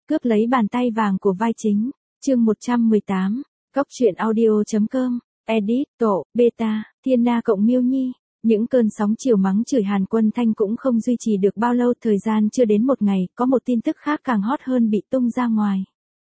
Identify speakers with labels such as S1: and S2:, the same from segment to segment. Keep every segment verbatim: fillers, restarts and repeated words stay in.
S1: cướp lấy bàn tay vàng của vai chính. Chương một trăm mười tám, Cóc truyện audio chấm com, edit, tổ, beta, Thiên Na cộng Miêu Nhi. Những cơn sóng chiều mắng chửi Hàn Quân Thanh cũng không duy trì được bao lâu, thời gian chưa đến một ngày, có một tin tức khác càng hot hơn bị tung ra ngoài.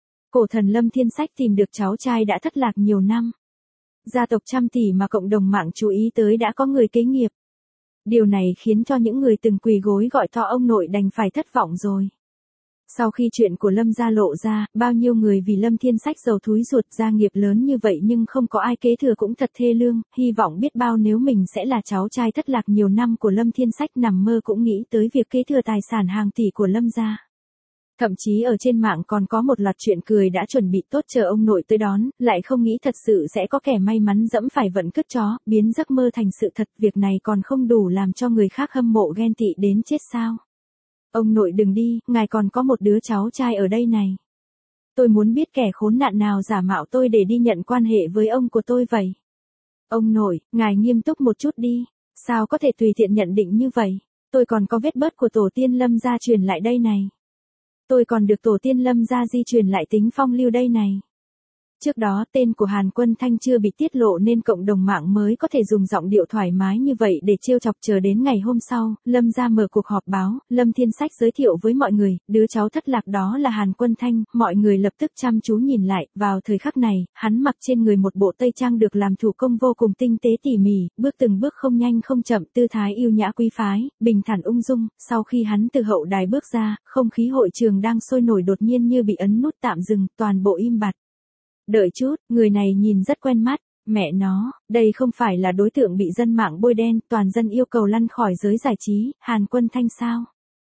S1: Cổ thần Lâm Thiên Sách tìm được cháu trai đã thất lạc nhiều năm. Gia tộc trăm tỷ mà cộng đồng mạng chú ý tới đã có người kế nghiệp. Điều này khiến cho những người từng quỳ gối gọi to ông nội đành phải thất vọng rồi. Sau khi chuyện của Lâm gia lộ ra, bao nhiêu người vì Lâm Thiên Sách giàu thúi ruột, gia nghiệp lớn như vậy nhưng không có ai kế thừa cũng thật thê lương, hy vọng biết bao nếu mình sẽ là cháu trai thất lạc nhiều năm của Lâm Thiên Sách, nằm mơ cũng nghĩ tới việc kế thừa tài sản hàng tỷ của Lâm gia. Thậm chí ở trên mạng còn có một loạt chuyện cười đã chuẩn bị tốt chờ ông nội tới đón, lại không nghĩ thật sự sẽ có kẻ may mắn dẫm phải vận cứt chó, biến giấc mơ thành sự thật. Việc này còn không đủ làm cho người khác hâm mộ ghen tị đến chết sao? Ông nội đừng đi, ngài còn có một đứa cháu trai ở đây này. Tôi muốn biết kẻ khốn nạn nào giả mạo tôi để đi nhận quan hệ với ông của tôi vậy. Ông nội, ngài nghiêm túc một chút đi, sao có thể tùy tiện nhận định như vậy? Tôi còn có vết bớt của tổ tiên Lâm gia truyền lại đây này. Tôi còn được tổ tiên Lâm gia di truyền lại tính phong lưu đây này. Trước đó tên của Hàn Quân Thanh chưa bị tiết lộ nên cộng đồng mạng mới có thể dùng giọng điệu thoải mái như vậy để trêu chọc. Chờ đến ngày hôm sau, Lâm gia mở cuộc họp báo, Lâm Thiên Sách giới thiệu với mọi người, đứa cháu thất lạc đó là Hàn Quân Thanh, mọi người lập tức chăm chú nhìn lại, vào thời khắc này, hắn mặc trên người một bộ tây trang được làm thủ công vô cùng tinh tế tỉ mỉ, bước từng bước không nhanh không chậm, tư thái yêu nhã quý phái, bình thản ung dung. Sau khi hắn từ hậu đài bước ra, không khí hội trường đang sôi nổi đột nhiên như bị ấn nút tạm dừng, toàn bộ im bặt. Đợi chút, người này nhìn rất quen mắt, mẹ nó, đây không phải là đối tượng bị dân mạng bôi đen, toàn dân yêu cầu lăn khỏi giới giải trí, Hàn Quân Thanh sao?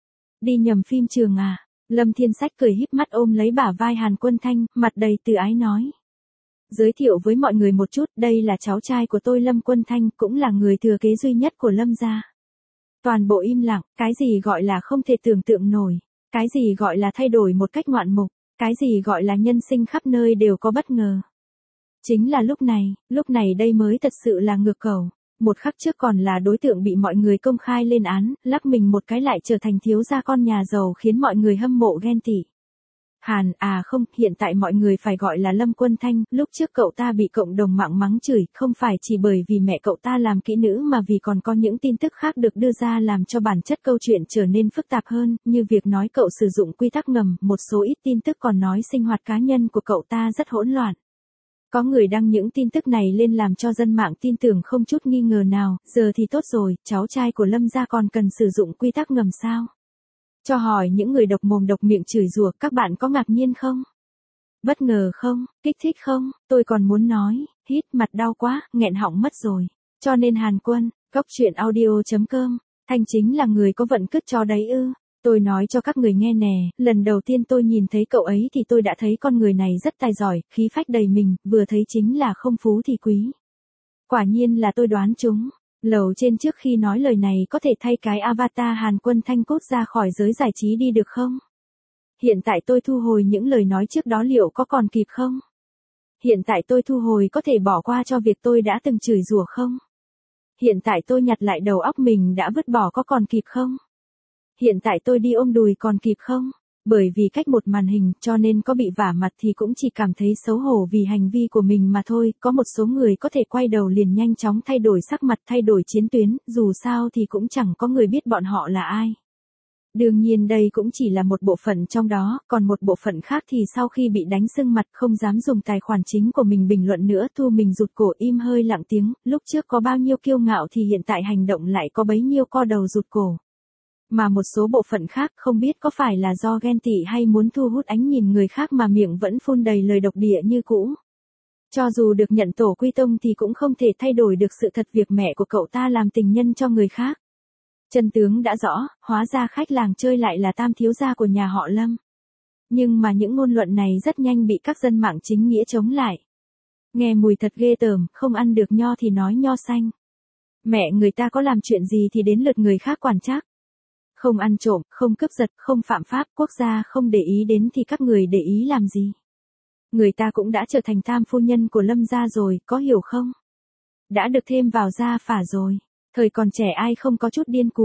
S1: Đi nhầm phim trường à? Lâm Thiên Sách cười híp mắt ôm lấy bả vai Hàn Quân Thanh, mặt đầy từ ái nói. Giới thiệu với mọi người một chút, đây là cháu trai của tôi Lâm Quân Thanh, cũng là người thừa kế duy nhất của Lâm gia. Toàn bộ im lặng, cái gì gọi là không thể tưởng tượng nổi, cái gì gọi là thay đổi một cách ngoạn mục. Cái gì gọi là nhân sinh khắp nơi đều có bất ngờ. Chính là lúc này, lúc này đây mới thật sự là ngược cầu. Một khắc trước còn là đối tượng bị mọi người công khai lên án, lắc mình một cái lại trở thành thiếu gia con nhà giàu khiến mọi người hâm mộ ghen tị. Hàn, à không, hiện tại mọi người phải gọi là Lâm Quân Thanh, lúc trước cậu ta bị cộng đồng mạng mắng chửi, không phải chỉ bởi vì mẹ cậu ta làm kỹ nữ mà vì còn có những tin tức khác được đưa ra làm cho bản chất câu chuyện trở nên phức tạp hơn, như việc nói cậu sử dụng quy tắc ngầm, một số ít tin tức còn nói sinh hoạt cá nhân của cậu ta rất hỗn loạn. Có người đăng những tin tức này lên làm cho dân mạng tin tưởng không chút nghi ngờ nào, giờ thì tốt rồi, cháu trai của Lâm gia còn cần sử dụng quy tắc ngầm sao? Cho hỏi những người độc mồm độc miệng chửi rủa, các bạn có ngạc nhiên không? Bất ngờ không? Kích thích không? Tôi còn muốn nói, hít, mặt đau quá, nghẹn họng mất rồi. Cho nên Hàn Quân, Cóc truyện audio chấm com, Thanh chính là người có vận cứt cho đấy ư? Tôi nói cho các người nghe nè, lần đầu tiên tôi nhìn thấy cậu ấy thì tôi đã thấy con người này rất tài giỏi, khí phách đầy mình, vừa thấy chính là không phú thì quý. Quả nhiên là tôi đoán trúng. Lầu trên trước khi nói lời này có thể thay cái avatar Hàn Quân Thanh cút ra khỏi giới giải trí đi được không? Hiện tại tôi thu hồi những lời nói trước đó liệu có còn kịp không? Hiện tại tôi thu hồi có thể bỏ qua cho việc tôi đã từng chửi rủa không? Hiện tại tôi nhặt lại đầu óc mình đã vứt bỏ có còn kịp không? Hiện tại tôi đi ôm đùi còn kịp không? Bởi vì cách một màn hình cho nên có bị vả mặt thì cũng chỉ cảm thấy xấu hổ vì hành vi của mình mà thôi, có một số người có thể quay đầu liền nhanh chóng thay đổi sắc mặt, thay đổi chiến tuyến, dù sao thì cũng chẳng có người biết bọn họ là ai. Đương nhiên đây cũng chỉ là một bộ phận trong đó, còn một bộ phận khác thì sau khi bị đánh sưng mặt không dám dùng tài khoản chính của mình bình luận nữa, thu mình rụt cổ im hơi lặng tiếng, lúc trước có bao nhiêu kiêu ngạo thì hiện tại hành động lại có bấy nhiêu co đầu rụt cổ. Mà một số bộ phận khác không biết có phải là do ghen tị hay muốn thu hút ánh nhìn người khác mà miệng vẫn phun đầy lời độc địa như cũ. Cho dù được nhận tổ quy tông thì cũng không thể thay đổi được sự thật việc mẹ của cậu ta làm tình nhân cho người khác. Chân tướng đã rõ, hóa ra khách làng chơi lại là tam thiếu gia của nhà họ Lâm. Nhưng mà những ngôn luận này rất nhanh bị các dân mạng chính nghĩa chống lại. Nghe mùi thật ghê tởm, không ăn được nho thì nói nho xanh. Mẹ người ta có làm chuyện gì thì đến lượt người khác quản trách. Không ăn trộm, không cướp giật, không phạm pháp, quốc gia không để ý đến thì các người để ý làm gì? Người ta cũng đã trở thành tam phu nhân của Lâm gia rồi, có hiểu không? Đã được thêm vào gia phả rồi. Thời còn trẻ ai không có chút điên cuồng.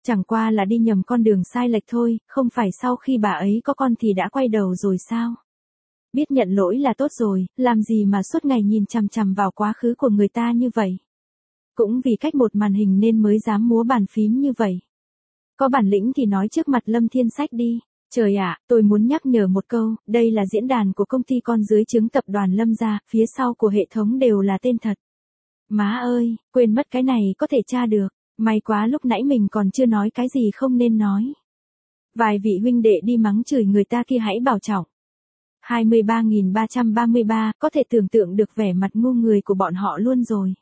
S1: Chẳng qua là đi nhầm con đường sai lệch thôi, không phải sau khi bà ấy có con thì đã quay đầu rồi sao? Biết nhận lỗi là tốt rồi, làm gì mà suốt ngày nhìn chằm chằm vào quá khứ của người ta như vậy? Cũng vì cách một màn hình nên mới dám múa bàn phím như vậy. Có bản lĩnh thì nói trước mặt Lâm Thiên Sách đi. Trời ạ, tôi muốn nhắc nhở một câu, đây là diễn đàn của công ty con dưới trướng tập đoàn Lâm gia, phía sau của hệ thống đều là tên thật. Má ơi, quên mất cái này có thể tra được, may quá lúc nãy mình còn chưa nói cái gì không nên nói. Vài vị huynh đệ đi mắng chửi người ta kia hãy bảo trọng. hai mươi ba nghìn ba trăm ba mươi ba, có thể tưởng tượng được vẻ mặt ngu người của bọn họ luôn rồi.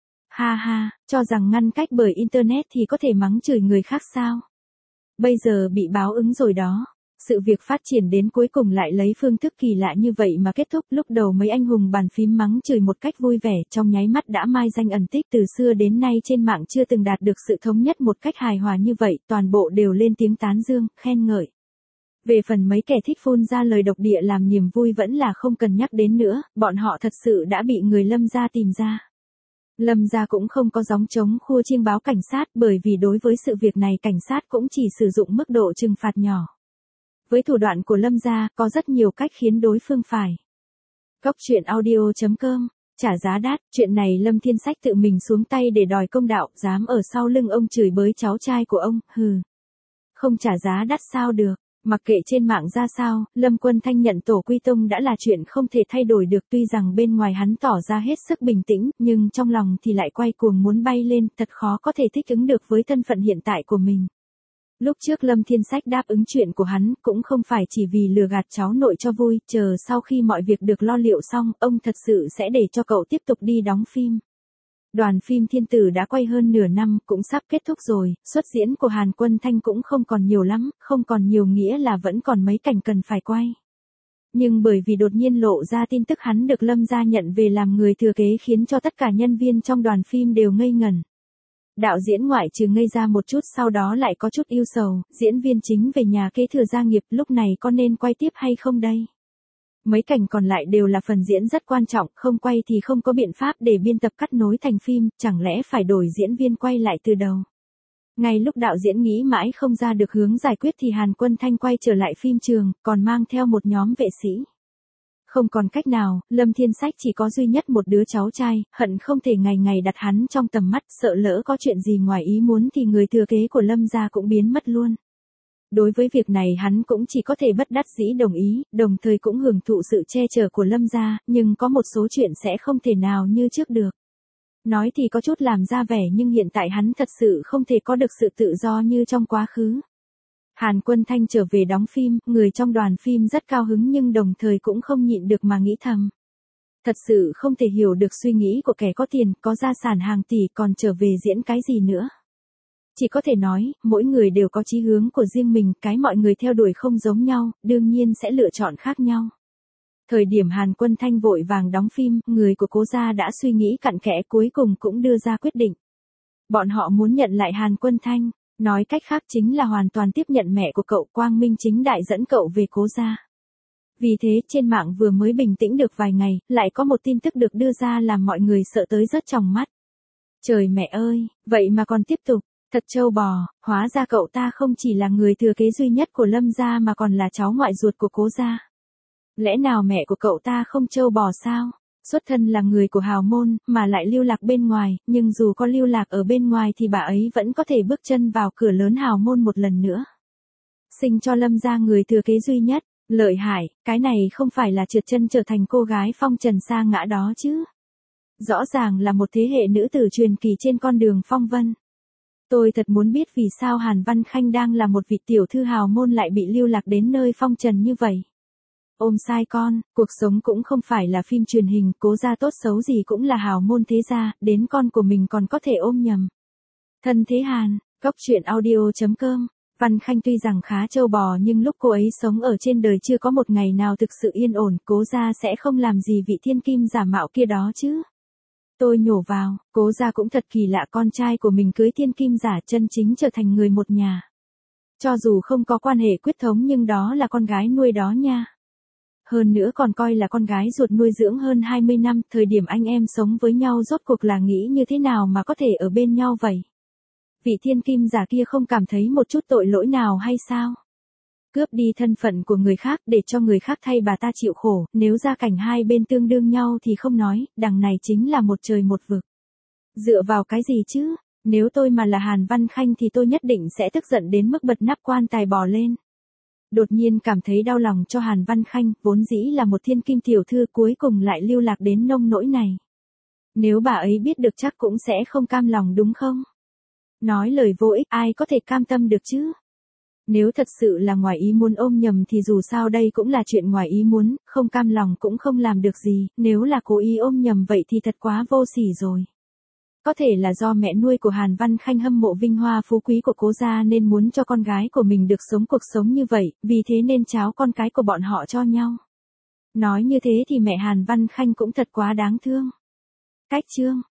S1: Ha ha, cho rằng ngăn cách bởi Internet thì có thể mắng chửi người khác sao? Bây giờ bị báo ứng rồi đó. Sự việc phát triển đến cuối cùng lại lấy phương thức kỳ lạ như vậy mà kết thúc. Lúc đầu mấy anh hùng bàn phím mắng chửi một cách vui vẻ, trong nháy mắt đã mai danh ẩn tích. Từ xưa đến nay trên mạng chưa từng đạt được sự thống nhất một cách hài hòa như vậy, toàn bộ đều lên tiếng tán dương, khen ngợi. Về phần mấy kẻ thích phun ra lời độc địa làm niềm vui vẫn là không cần nhắc đến nữa, bọn họ thật sự đã bị người Lâm gia tìm ra. Lâm gia cũng không có gióng trống khua chiêng báo cảnh sát, bởi vì đối với sự việc này cảnh sát cũng chỉ sử dụng mức độ trừng phạt nhỏ. Với thủ đoạn của Lâm gia, có rất nhiều cách khiến đối phương phải. Cóc truyện audio chấm com, trả giá đắt, chuyện này Lâm Thiên Sách tự mình xuống tay để đòi công đạo, dám ở sau lưng ông chửi bới cháu trai của ông, hừ. Không trả giá đắt sao được. Mặc kệ trên mạng ra sao, Lâm Quân Thanh nhận tổ quy tông đã là chuyện không thể thay đổi được, tuy rằng bên ngoài hắn tỏ ra hết sức bình tĩnh, nhưng trong lòng thì lại quay cuồng muốn bay lên, thật khó có thể thích ứng được với thân phận hiện tại của mình. Lúc trước Lâm Thiên Sách đáp ứng chuyện của hắn, cũng không phải chỉ vì lừa gạt cháu nội cho vui, chờ sau khi mọi việc được lo liệu xong, ông thật sự sẽ để cho cậu tiếp tục đi đóng phim. Đoàn phim Thiên Tử đã quay hơn nửa năm, cũng sắp kết thúc rồi, xuất diễn của Hàn Quân Thanh cũng không còn nhiều lắm, không còn nhiều nghĩa là vẫn còn mấy cảnh cần phải quay. Nhưng bởi vì đột nhiên lộ ra tin tức hắn được Lâm gia nhận về làm người thừa kế khiến cho tất cả nhân viên trong đoàn phim đều ngây ngẩn. Đạo diễn ngoại trừ ngây ra một chút sau đó lại có chút ưu sầu, diễn viên chính về nhà kế thừa gia nghiệp, lúc này có nên quay tiếp hay không đây? Mấy cảnh còn lại đều là phần diễn rất quan trọng, không quay thì không có biện pháp để biên tập cắt nối thành phim, chẳng lẽ phải đổi diễn viên quay lại từ đầu. Ngay lúc đạo diễn nghĩ mãi không ra được hướng giải quyết thì Hàn Quân Thanh quay trở lại phim trường, còn mang theo một nhóm vệ sĩ. Không còn cách nào, Lâm Thiên Sách chỉ có duy nhất một đứa cháu trai, hận không thể ngày ngày đặt hắn trong tầm mắt, sợ lỡ có chuyện gì ngoài ý muốn thì người thừa kế của Lâm gia cũng biến mất luôn. Đối với việc này hắn cũng chỉ có thể bất đắc dĩ đồng ý, đồng thời cũng hưởng thụ sự che chở của Lâm gia, nhưng có một số chuyện sẽ không thể nào như trước được. Nói thì có chút làm ra vẻ nhưng hiện tại hắn thật sự không thể có được sự tự do như trong quá khứ. Hàn Quân Thanh trở về đóng phim, người trong đoàn phim rất cao hứng nhưng đồng thời cũng không nhịn được mà nghĩ thầm. Thật sự không thể hiểu được suy nghĩ của kẻ có tiền, có gia sản hàng tỷ còn trở về diễn cái gì nữa. Chỉ có thể nói, mỗi người đều có chí hướng của riêng mình, cái mọi người theo đuổi không giống nhau, đương nhiên sẽ lựa chọn khác nhau. Thời điểm Hàn Quân Thanh vội vàng đóng phim, người của Cố gia đã suy nghĩ cặn kẽ cuối cùng cũng đưa ra quyết định. Bọn họ muốn nhận lại Hàn Quân Thanh, nói cách khác chính là hoàn toàn tiếp nhận mẹ của cậu, quang minh chính đại dẫn cậu về Cố gia. Vì thế trên mạng vừa mới bình tĩnh được vài ngày, lại có một tin tức được đưa ra làm mọi người sợ tới rớt tròng mắt. Trời mẹ ơi, vậy mà còn tiếp tục. Thật trâu bò, hóa ra cậu ta không chỉ là người thừa kế duy nhất của Lâm gia mà còn là cháu ngoại ruột của Cố gia. Lẽ nào mẹ của cậu ta không trâu bò sao? Xuất thân là người của hào môn, mà lại lưu lạc bên ngoài, nhưng dù có lưu lạc ở bên ngoài thì bà ấy vẫn có thể bước chân vào cửa lớn hào môn một lần nữa. Sinh cho Lâm gia người thừa kế duy nhất, lợi hại, cái này không phải là trượt chân trở thành cô gái phong trần sa ngã đó chứ. Rõ ràng là một thế hệ nữ tử truyền kỳ trên con đường phong vân. Tôi thật muốn biết vì sao Hàn Văn Khanh đang là một vị tiểu thư hào môn lại bị lưu lạc đến nơi phong trần như vậy. Ôm sai con, cuộc sống cũng không phải là phim truyền hình, Cố gia tốt xấu gì cũng là hào môn thế gia, đến con của mình còn có thể ôm nhầm. Thân thế Hàn, cóc truyện audio chấm com, Văn Khanh tuy rằng khá trâu bò nhưng lúc cô ấy sống ở trên đời chưa có một ngày nào thực sự yên ổn, Cố gia sẽ không làm gì vị thiên kim giả mạo kia đó chứ. Tôi nhổ vào, Cố gia cũng thật kỳ lạ, con trai của mình cưới thiên kim giả chân chính trở thành người một nhà. Cho dù không có quan hệ quyết thống nhưng đó là con gái nuôi đó nha. Hơn nữa còn coi là con gái ruột nuôi dưỡng hơn hai mươi năm, thời điểm anh em sống với nhau rốt cuộc là nghĩ như thế nào mà có thể ở bên nhau vậy. Vị thiên kim giả kia không cảm thấy một chút tội lỗi nào hay sao? Cướp đi thân phận của người khác để cho người khác thay bà ta chịu khổ, nếu gia cảnh hai bên tương đương nhau thì không nói, đằng này chính là một trời một vực. Dựa vào cái gì chứ? Nếu tôi mà là Hàn Văn Khanh thì tôi nhất định sẽ tức giận đến mức bật nắp quan tài bò lên. Đột nhiên cảm thấy đau lòng cho Hàn Văn Khanh, vốn dĩ là một thiên kim tiểu thư cuối cùng lại lưu lạc đến nông nỗi này. Nếu bà ấy biết được chắc cũng sẽ không cam lòng đúng không? Nói lời vô ích ai có thể cam tâm được chứ? Nếu thật sự là ngoài ý muốn ôm nhầm thì dù sao đây cũng là chuyện ngoài ý muốn, không cam lòng cũng không làm được gì, nếu là cố ý ôm nhầm vậy thì thật quá vô sỉ rồi. Có thể là do mẹ nuôi của Hàn Văn Khanh hâm mộ vinh hoa phú quý của cố gia nên muốn cho con gái của mình được sống cuộc sống như vậy, vì thế nên tráo con cái của bọn họ cho nhau. Nói như thế thì mẹ Hàn Văn Khanh cũng thật quá đáng thương. Cách chương